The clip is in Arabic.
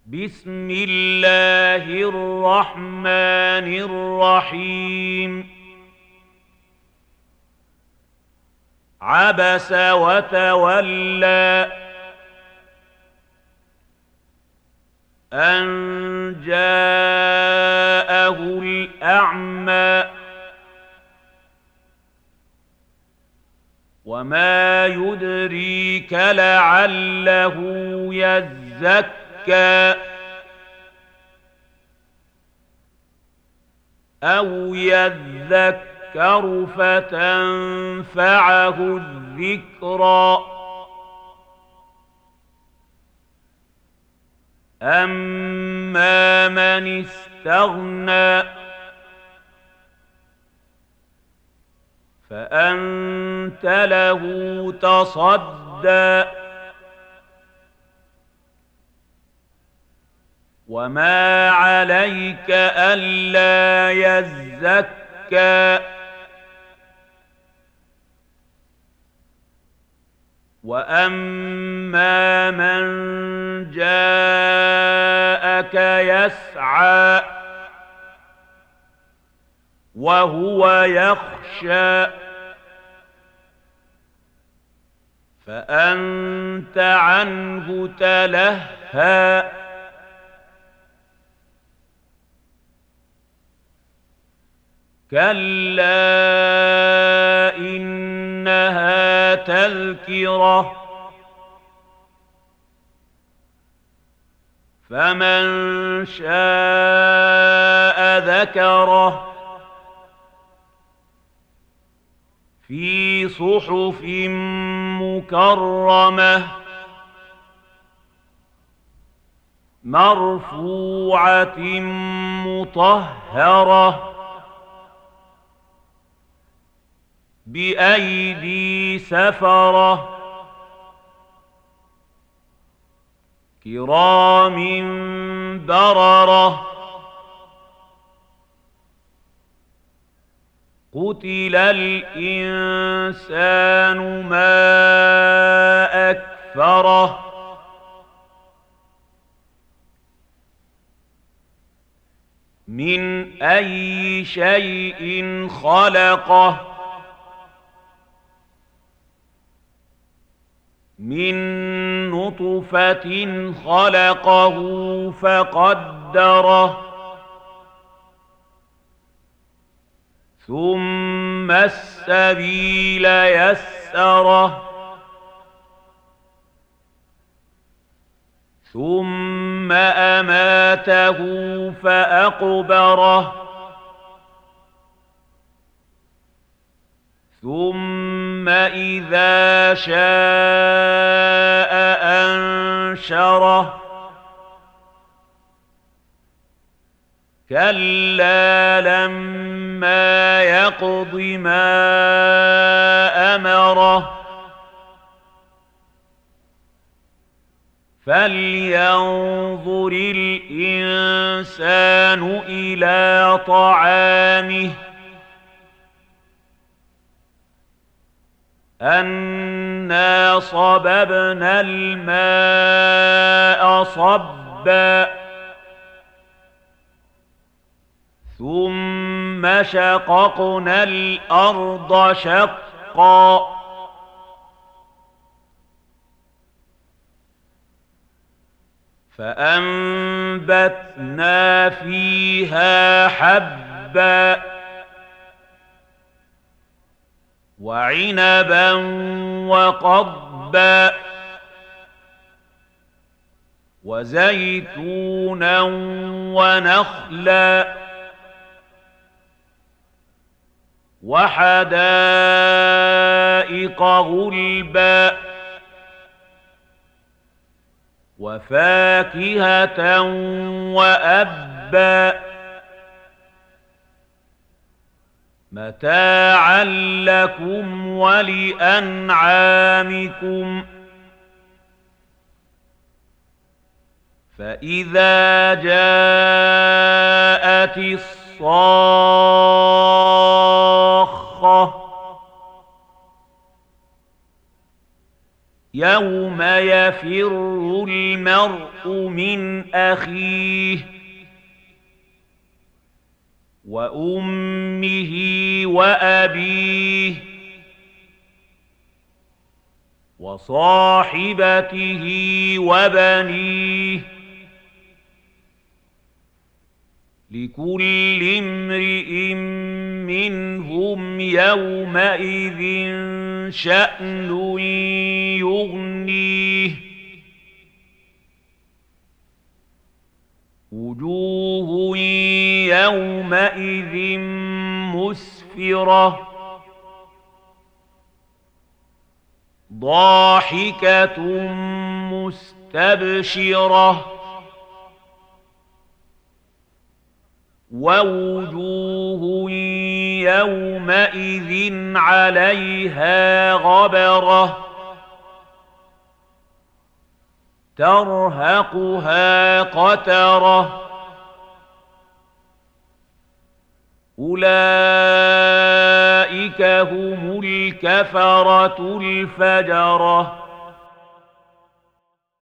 بسم الله الرحمن الرحيم عبس وتولى أن جاءه الأعمى وما يدريك لعله يزكى أو يذكر فتنفعه الذكرى أما من استغنى فأنت له تصدى وما عليك ألا يزكى وأما من جاءك يسعى وهو يخشى فأنت عنه تلهى كلا إنها تذكرة فمن شاء ذكره في صحف مكرمة مرفوعة مطهرة بأيدي سفرة كرام بررة قتل الإنسان ما أكفره من أي شيء خلقه من نطفة خلقه فقدره ثم السبيل يسره ثم أماته فأقبره ثم إذا شاء أنشره كلا لما يقض ما أمره فلينظر الإنسان إلى طعامه أنا صببنا الماء صبا ثم شققنا الأرض شقا فأنبتنا فيها حبا وعنبا وقضبا وزيتونا ونخلا وحدائق غلبا وفاكهة وأبا متاعا لكم ولأنعامكم فإذا جاءت الصاخة يوم يفر المرء من أخيه وأمه وأبيه وصاحبته وبنيه لكل امرئ منهم يومئذ شأن يغنيه وجوه يومئذ مسفرة ضاحكة مستبشرة ووجوه يومئذ عليها غبرة ترهقها قترة أولئك هم الكفرة الفجرة